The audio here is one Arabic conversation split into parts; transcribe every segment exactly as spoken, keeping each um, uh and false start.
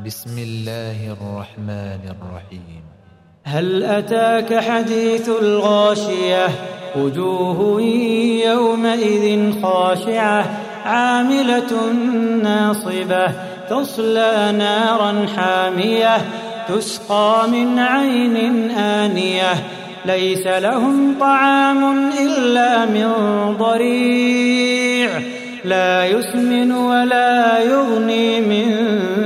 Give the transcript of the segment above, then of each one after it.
بسم الله الرحمن الرحيم. هل أتاك حديث الغاشية وجوه يومئذ خاشعة عاملة ناصبة تصلى نارا حامية تسقى من عين آنية ليس لهم طعام إلا من ضريع لا يسمن ولا يغني من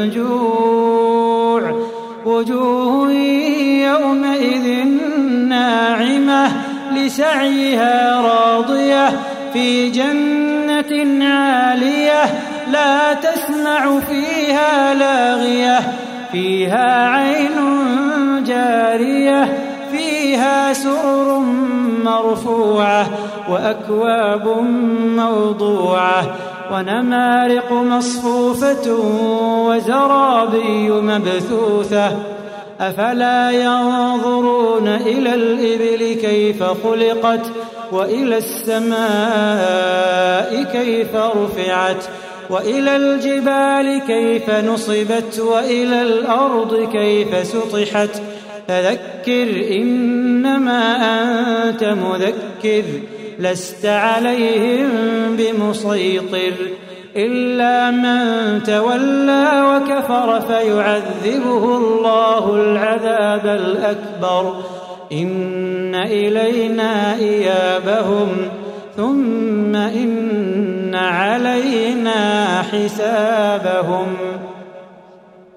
جوع وجوه يومئذ ناعمة لسعيها راضية في جنة عالية لا تسمع فيها لاغية فيها عين جارية فيها سرر مرفوعة وأكواب موضوعة ونمارق مصفوفة وزرابي مبثوثة أفلا ينظرون إلى الإبل كيف خلقت وإلى السماء كيف رفعت وإلى الجبال كيف نصبت وإلى الأرض كيف سطحت فذكر إنما أنت مذكر لست عليهم بمسيطر إلا من تولى وكفر فيعذبه الله العذاب الأكبر إن إلينا إيابهم ثم إن علينا حسابهم.